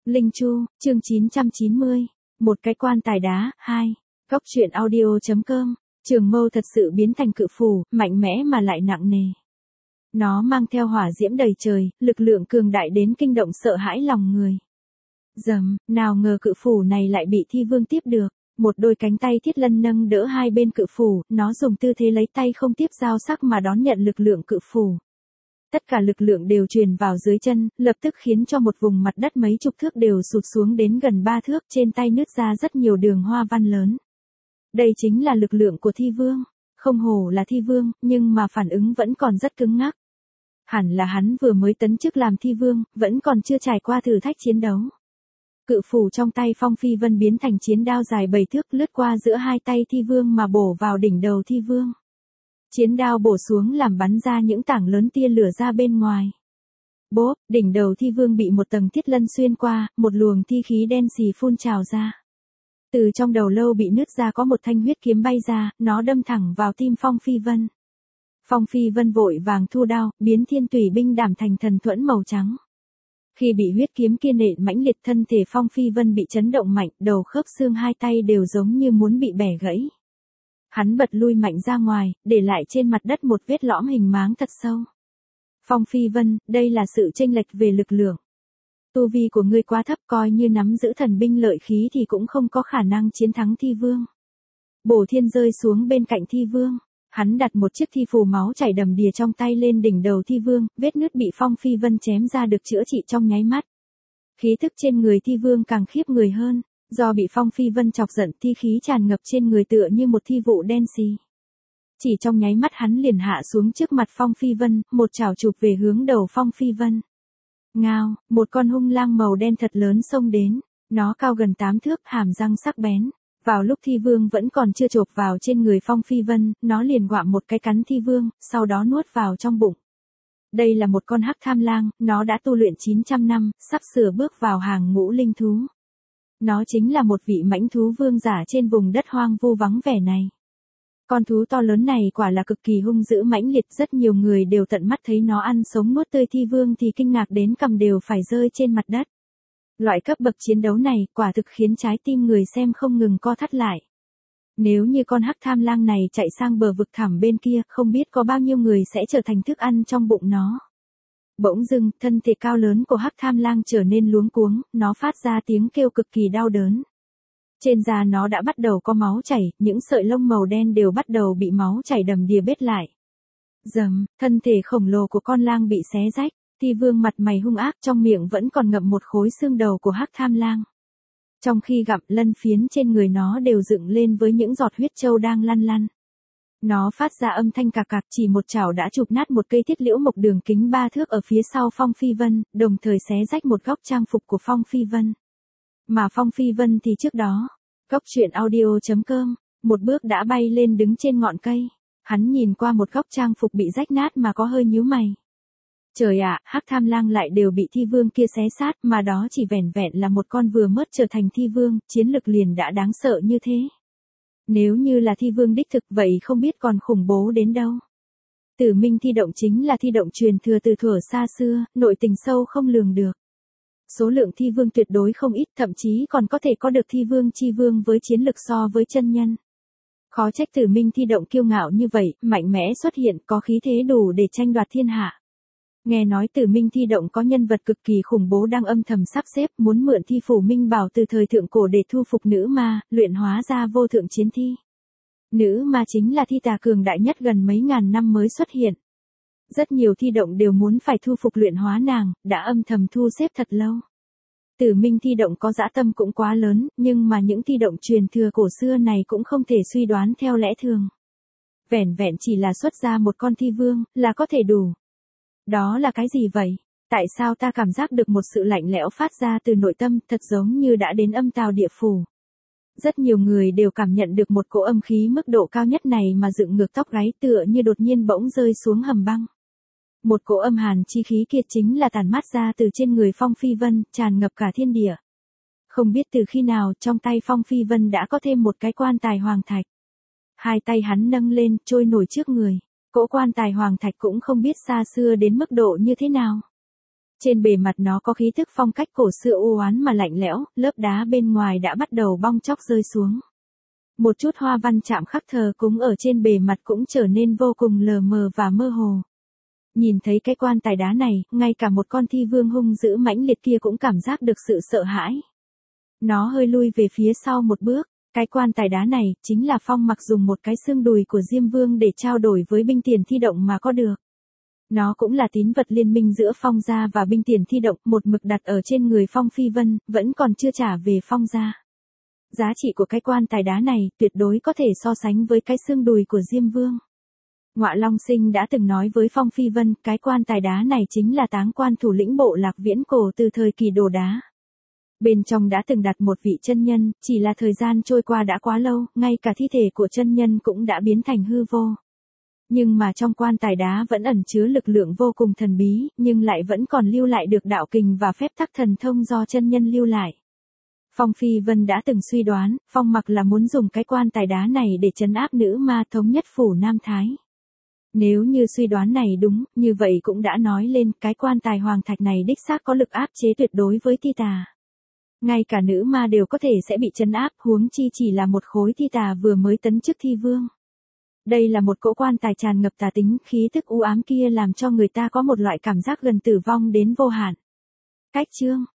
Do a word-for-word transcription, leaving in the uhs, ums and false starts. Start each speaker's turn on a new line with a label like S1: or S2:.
S1: Linh Chu, chương chín trăm chín mươi. Một cái quan tài đá, hai. Góc truyện audio.com. Trường Mâu thật sự biến thành cự phù, mạnh mẽ mà lại nặng nề. Nó mang theo hỏa diễm đầy trời, lực lượng cường đại đến kinh động sợ hãi lòng người. Dầm, nào ngờ cự phù này lại bị Thi Vương tiếp được. Một đôi cánh tay thiết lân nâng đỡ hai bên cự phù, nó dùng tư thế lấy tay không tiếp dao sắc mà đón nhận lực lượng cự phù. Tất cả lực lượng đều truyền vào dưới chân, lập tức khiến cho một vùng mặt đất mấy chục thước đều sụt xuống đến gần ba thước, trên tay nứt ra rất nhiều đường hoa văn lớn. Đây chính là lực lượng của Thi Vương. Không hổ là Thi Vương, nhưng mà phản ứng vẫn còn rất cứng ngắc. Hẳn là hắn vừa mới tấn chức làm Thi Vương, vẫn còn chưa trải qua thử thách chiến đấu. Cự phù trong tay Phong Phi Vân biến thành chiến đao dài bảy thước lướt qua giữa hai tay Thi Vương mà bổ vào đỉnh đầu Thi Vương. Chiến đao bổ xuống làm bắn ra những tảng lớn tia lửa ra bên ngoài. Bốp, đỉnh đầu Thi Vương bị một tầng thiết lân xuyên qua, một luồng thi khí đen xì phun trào ra. Từ trong đầu lâu bị nứt ra có một thanh huyết kiếm bay ra, nó đâm thẳng vào tim Phong Phi Vân. Phong Phi Vân vội vàng thu đao, biến thiên tùy binh đảm thành thần thuẫn màu trắng. Khi bị huyết kiếm kia nện mãnh liệt, thân thể Phong Phi Vân bị chấn động mạnh, đầu khớp xương hai tay đều giống như muốn bị bẻ gãy. Hắn bật lui mạnh ra ngoài, để lại trên mặt đất một vết lõm hình máng thật sâu. Phong Phi Vân, đây là sự chênh lệch về lực lượng. Tu vi của ngươi quá thấp, coi như nắm giữ thần binh lợi khí thì cũng không có khả năng chiến thắng Thi Vương. Bổ Thiên rơi xuống bên cạnh Thi Vương. Hắn đặt một chiếc thi phù máu chảy đầm đìa trong tay lên đỉnh đầu Thi Vương, vết nứt bị Phong Phi Vân chém ra được chữa trị trong nháy mắt. Khí tức trên người Thi Vương càng khiếp người hơn. Do bị Phong Phi Vân chọc giận, thi khí tràn ngập trên người tựa như một thi vụ đen xì. Chỉ trong nháy mắt hắn liền hạ xuống trước mặt Phong Phi Vân, một chảo chụp về hướng đầu Phong Phi Vân. Ngao, một con hung lang màu đen thật lớn xông đến, nó cao gần tám thước, hàm răng sắc bén. Vào lúc Thi Vương vẫn còn chưa chộp vào trên người Phong Phi Vân, nó liền quạm một cái cắn Thi Vương, sau đó nuốt vào trong bụng. Đây là một con hắc tham lang, nó đã tu luyện chín trăm năm, sắp sửa bước vào hàng ngũ linh thú. Nó chính là một vị mãnh thú vương giả trên vùng đất hoang vu vắng vẻ này. Con thú to lớn này quả là cực kỳ hung dữ mãnh liệt, rất nhiều người đều tận mắt thấy nó ăn sống nuốt tươi Thi Vương thì kinh ngạc đến cằm đều phải rơi trên mặt đất. Loại cấp bậc chiến đấu này quả thực khiến trái tim người xem không ngừng co thắt lại. Nếu như con hắc tham lang này chạy sang bờ vực thẳm bên kia, không biết có bao nhiêu người sẽ trở thành thức ăn trong bụng nó. Bỗng dưng, thân thể cao lớn của hắc tham lang trở nên luống cuống, nó phát ra tiếng kêu cực kỳ đau đớn. Trên da nó đã bắt đầu có máu chảy, những sợi lông màu đen đều bắt đầu bị máu chảy đầm đìa bết lại. Dầm, thân thể khổng lồ của con lang bị xé rách, Thi Vương mặt mày hung ác, trong miệng vẫn còn ngậm một khối xương đầu của hắc tham lang. Trong khi gặm, lân phiến trên người nó đều dựng lên với những giọt huyết trâu đang lăn lăn. Nó phát ra âm thanh cạc cạc, chỉ một chảo đã chụp nát một cây thiết liễu mộc đường kính ba thước ở phía sau Phong Phi Vân, đồng thời xé rách một góc trang phục của Phong Phi Vân. Mà Phong Phi Vân thì trước đó, góc truyện audio.com, một bước đã bay lên đứng trên ngọn cây. Hắn nhìn qua một góc trang phục bị rách nát mà có hơi nhíu mày. Trời ạ, hắc tham lang lại đều bị Thi Vương kia xé sát, mà đó chỉ vẻn vẹn là một con vừa mới trở thành Thi Vương, chiến lực liền đã đáng sợ như thế. Nếu như là Thi Vương đích thực vậy không biết còn khủng bố đến đâu. Tử Minh Thi Động chính là thi động truyền thừa từ thuở xa xưa, nội tình sâu không lường được. Số lượng Thi Vương tuyệt đối không ít, thậm chí còn có thể có được Thi Vương chi vương với chiến lực so với chân nhân. Khó trách Tử Minh Thi Động kiêu ngạo như vậy, mạnh mẽ xuất hiện, có khí thế đủ để tranh đoạt thiên hạ. Nghe nói Tử Minh Thi Động có nhân vật cực kỳ khủng bố đang âm thầm sắp xếp, muốn mượn thi phủ minh bảo từ thời thượng cổ để thu phục nữ ma, luyện hóa ra vô thượng chiến thi. Nữ ma chính là thi tà cường đại nhất gần mấy ngàn năm mới xuất hiện. Rất nhiều thi động đều muốn phải thu phục luyện hóa nàng, đã âm thầm thu xếp thật lâu. Tử Minh Thi Động có dã tâm cũng quá lớn, nhưng mà những thi động truyền thừa cổ xưa này cũng không thể suy đoán theo lẽ thường. Vẻn vẹn chỉ là xuất ra một con Thi Vương, là có thể đủ. Đó là cái gì vậy? Tại sao ta cảm giác được một sự lạnh lẽo phát ra từ nội tâm, thật giống như đã đến âm tào địa phủ. Rất nhiều người đều cảm nhận được một cỗ âm khí mức độ cao nhất này mà dựng ngược tóc gáy, tựa như đột nhiên bỗng rơi xuống hầm băng. Một cỗ âm hàn chi khí kia chính là tản mát ra từ trên người Phong Phi Vân, tràn ngập cả thiên địa. Không biết từ khi nào, trong tay Phong Phi Vân đã có thêm một cái quan tài hoàng thạch. Hai tay hắn nâng lên, trôi nổi trước người. Cỗ quan tài hoàng thạch cũng không biết xa xưa đến mức độ như thế nào. Trên bề mặt nó có khí thức phong cách cổ xưa u oán mà lạnh lẽo, lớp đá bên ngoài đã bắt đầu bong tróc rơi xuống. Một chút hoa văn chạm khắc thờ cúng ở trên bề mặt cũng trở nên vô cùng lờ mờ và mơ hồ. Nhìn thấy cái quan tài đá này, ngay cả một con thi vương hung dữ mãnh liệt kia cũng cảm giác được sự sợ hãi. Nó hơi lui về phía sau một bước, cái quan tài đá này chính là Phong Mặc dùng một cái xương đùi của Diêm Vương để trao đổi với binh tiền thi động mà có được. Nó cũng là tín vật liên minh giữa Phong gia và binh tiền thi động, một mực đặt ở trên người Phong Phi Vân, vẫn còn chưa trả về Phong gia. Giá trị của cái quan tài đá này tuyệt đối có thể so sánh với cái xương đùi của Diêm Vương. Ngọa Long Sinh đã từng nói với Phong Phi Vân, cái quan tài đá này chính là táng quan thủ lĩnh bộ lạc viễn cổ từ thời kỳ đồ đá. Bên trong đã từng đặt một vị chân nhân, chỉ là thời gian trôi qua đã quá lâu, ngay cả thi thể của chân nhân cũng đã biến thành hư vô. Nhưng mà trong quan tài đá vẫn ẩn chứa lực lượng vô cùng thần bí, nhưng lại vẫn còn lưu lại được đạo kình và phép tắc thần thông do chân nhân lưu lại. Phong Phi Vân đã từng suy đoán, Phong Mặc là muốn dùng cái quan tài đá này để trấn áp nữ ma thống nhất phủ Nam Thái. Nếu như suy đoán này đúng, như vậy cũng đã nói lên cái quan tài hoàng thạch này đích xác có lực áp chế tuyệt đối với thi tà. Ngay cả nữ ma đều có thể sẽ bị trấn áp, huống chi chỉ là một khối thi tà vừa mới tấn chức thi vương. Đây là một cỗ quan tài tràn ngập tà tính, khí thức u ám kia làm cho người ta có một loại cảm giác gần tử vong đến vô hạn. Cách chương